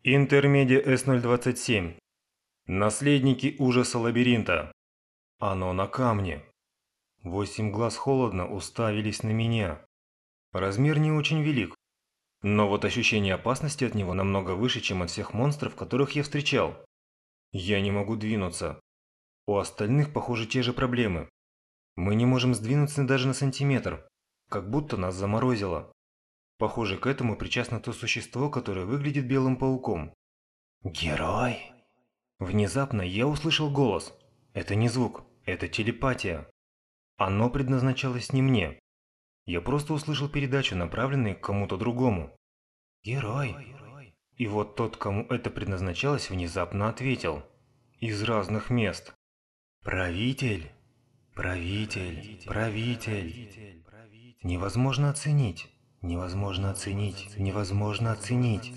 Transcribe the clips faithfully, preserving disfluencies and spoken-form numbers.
Интермедиа эс ноль двадцать семь. Наследники ужаса лабиринта. Оно на камне. Восемь глаз холодно уставились на меня. Размер не очень велик, но вот ощущение опасности от него намного выше, чем от всех монстров, которых я встречал. Я не могу двинуться. У остальных, похоже, те же проблемы. Мы не можем сдвинуться даже на сантиметр, как будто нас заморозило. Похоже, к этому причастно то существо, которое выглядит белым пауком. «Герой?» Внезапно я услышал голос. Это не звук, это телепатия. Оно предназначалось не мне. Я просто услышал передачу, направленную к кому-то другому. «Герой?» И вот тот, кому это предназначалось, внезапно ответил. Из разных мест. «Правитель? Правитель? Правитель?» Невозможно оценить. Невозможно оценить. Невозможно оценить.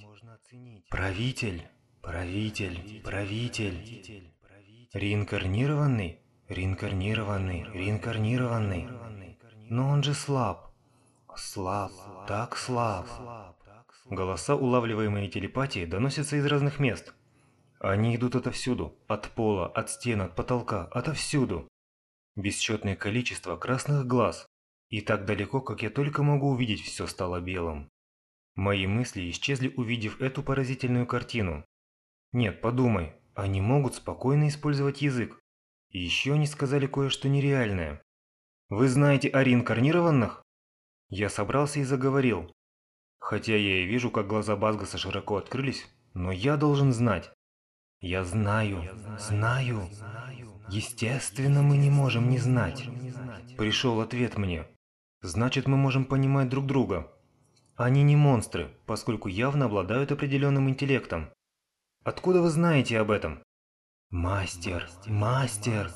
Правитель? Правитель? Правитель? Реинкарнированный? Реинкарнированный? Реинкарнированный? Но он же слаб. Слаб. Так слаб. Голоса, улавливаемые телепатией, доносятся из разных мест. Они идут отовсюду. От пола, от стен, от потолка, отовсюду. Бесчетное количество красных глаз. И так далеко, как я только могу увидеть, все стало белым. Мои мысли исчезли, увидев эту поразительную картину. Нет, подумай, они могут спокойно использовать язык. И еще они сказали кое-что нереальное. Вы знаете о реинкарнированных? Я собрался и заговорил. Хотя я и вижу, как глаза Базгаса широко открылись, но я должен знать. Я знаю, знаю. Естественно, мы не можем не знать. Пришел ответ мне. Значит, мы можем понимать друг друга. Они не монстры, поскольку явно обладают определенным интеллектом. Откуда вы знаете об этом? Мастер, мастер,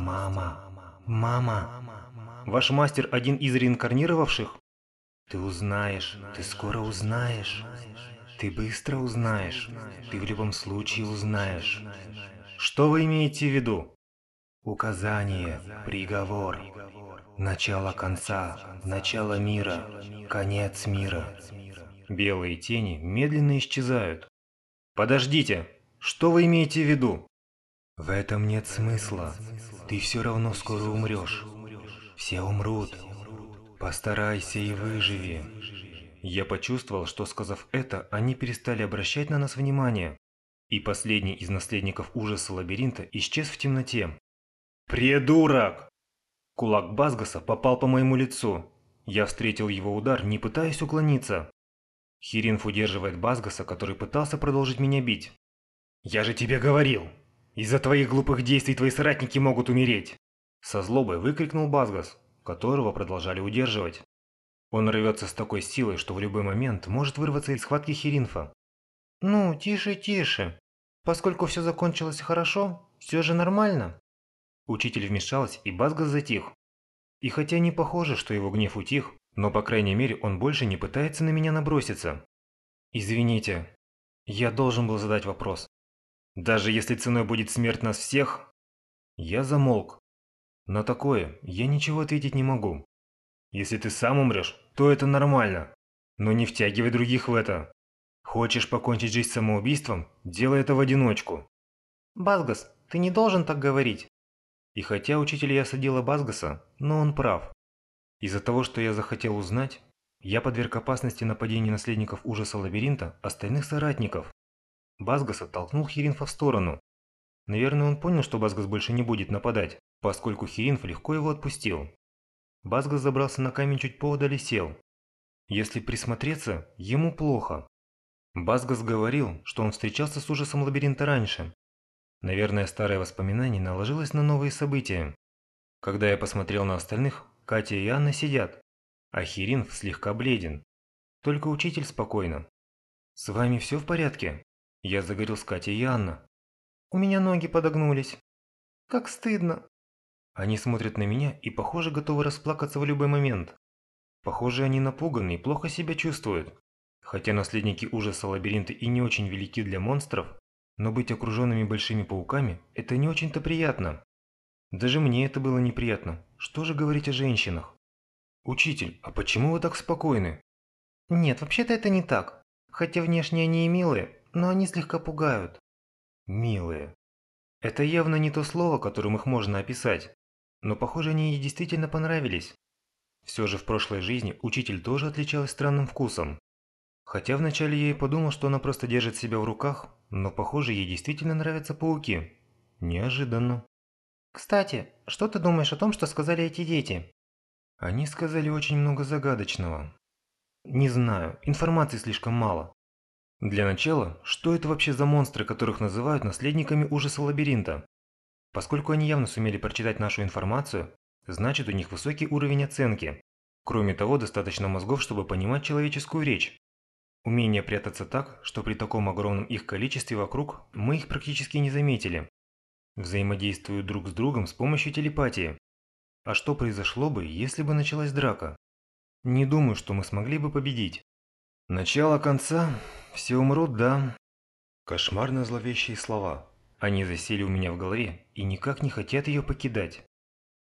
мама, мама. Ваш мастер один из реинкарнировавших? Ты узнаешь, ты скоро узнаешь. Ты быстро узнаешь. Ты в любом случае узнаешь. Что вы имеете в виду? Указание, приговор. Начало конца, начало мира, конец мира. Белые тени медленно исчезают. Подождите, что вы имеете в виду? В этом нет смысла. Ты все равно скоро умрешь. Все умрут. Постарайся и выживи. Я почувствовал, что, сказав это, они перестали обращать на нас внимание. И последний из наследников ужаса лабиринта исчез в темноте. «Придурок!» Кулак Базгаса попал по моему лицу. Я встретил его удар, не пытаясь уклониться. Хиринф удерживает Базгаса, который пытался продолжить меня бить. «Я же тебе говорил! Из-за твоих глупых действий твои соратники могут умереть!» Со злобой выкрикнул Базгас, которого продолжали удерживать. Он рвется с такой силой, что в любой момент может вырваться из схватки Хиринфа. «Ну, тише, тише. Поскольку все закончилось хорошо, все же нормально». Учитель вмешалась, и Базгас затих. И хотя не похоже, что его гнев утих, но по крайней мере он больше не пытается на меня наброситься. «Извините, я должен был задать вопрос. Даже если ценой будет смерть нас всех...» Я замолк. На такое я ничего ответить не могу. Если ты сам умрешь, то это нормально. Но не втягивай других в это. Хочешь покончить жизнь самоубийством? Делай это в одиночку. Базгас, ты не должен так говорить. И хотя учитель и осадила Базгаса, но он прав. Из-за того, что я захотел узнать, я подверг опасности нападения наследников ужаса лабиринта остальных соратников. Базгас оттолкнул Хиринфа в сторону. Наверное, он понял, что Базгас больше не будет нападать, поскольку Хиринф легко его отпустил. Базгас забрался на камень чуть поодаль и сел. Если присмотреться, ему плохо. Базгас говорил, что он встречался с ужасом лабиринта раньше. Наверное, старое воспоминание наложилось на новые события. Когда я посмотрел на остальных, Катя и Анна сидят, а Хиринф слегка бледен. Только учитель спокойно. «С вами все в порядке?» Я заговорил с Катей и Анна. «У меня ноги подогнулись. Как стыдно». Они смотрят на меня и, похоже, готовы расплакаться в любой момент. Похоже, они напуганы и плохо себя чувствуют. Хотя наследники ужаса лабиринта и не очень велики для монстров, но быть окруженными большими пауками – это не очень-то приятно. Даже мне это было неприятно. Что же говорить о женщинах? «Учитель, а почему вы так спокойны?» «Нет, вообще-то это не так. Хотя внешне они и милые, но они слегка пугают. Милые. Это явно не то слово, которым их можно описать. Но похоже, они ей действительно понравились. Все же в прошлой жизни учитель тоже отличалась странным вкусом. Хотя вначале я и подумал, что она просто держит себя в руках, но похоже, ей действительно нравятся пауки. Неожиданно. Кстати, что ты думаешь о том, что сказали эти дети? Они сказали очень много загадочного. Не знаю, информации слишком мало. Для начала, что это вообще за монстры, которых называют наследниками ужаса лабиринта? Поскольку они явно сумели прочитать нашу информацию, значит у них высокий уровень оценки. Кроме того, достаточно мозгов, чтобы понимать человеческую речь. Умение прятаться так, что при таком огромном их количестве вокруг мы их практически не заметили. Взаимодействуют друг с другом с помощью телепатии. А что произошло бы, если бы началась драка? Не думаю, что мы смогли бы победить. Начало конца, все умрут, да? Кошмарно зловещие слова. Они засели у меня в голове и никак не хотят ее покидать.